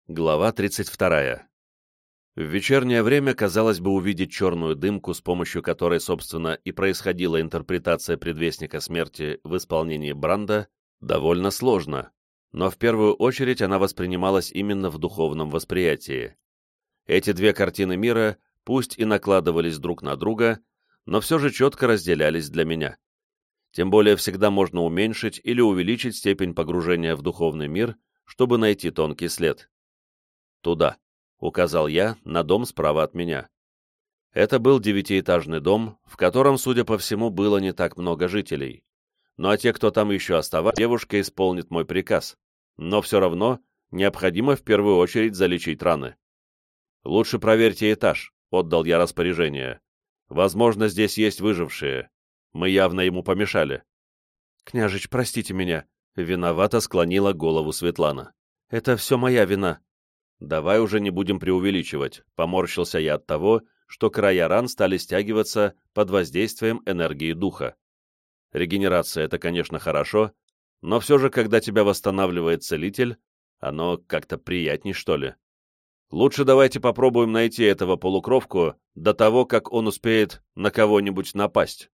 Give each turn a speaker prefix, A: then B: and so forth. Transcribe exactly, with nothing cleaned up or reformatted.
A: Глава тридцать вторая. В вечернее время, казалось бы, увидеть черную дымку, с помощью которой, собственно, и происходила интерпретация предвестника смерти в исполнении Бранда, довольно сложно, но в первую очередь она воспринималась именно в духовном восприятии. Эти две картины мира, пусть и накладывались друг на друга, но все же четко разделялись для меня. Тем более всегда можно уменьшить или увеличить степень погружения в духовный мир, чтобы найти тонкий след. «Туда», — указал я на дом справа от меня. Это был девятиэтажный дом, в котором, судя по всему, было не так много жителей. Ну а те, кто там еще оставался, девушка исполнит мой приказ. Но все равно необходимо в первую очередь залечить раны. «Лучше проверьте этаж», — отдал я распоряжение. «Возможно, здесь есть выжившие. Мы явно ему помешали». «Княжич, простите меня», — виновато склонила голову Светлана. «Это все моя вина». «Давай уже не будем преувеличивать», — поморщился я от того, что края ран стали стягиваться под воздействием энергии духа. Регенерация — это, конечно, хорошо, но все же, когда тебя восстанавливает целитель, оно как-то приятней, что ли. Лучше давайте попробуем найти этого полукровку до того, как он успеет на кого-нибудь напасть.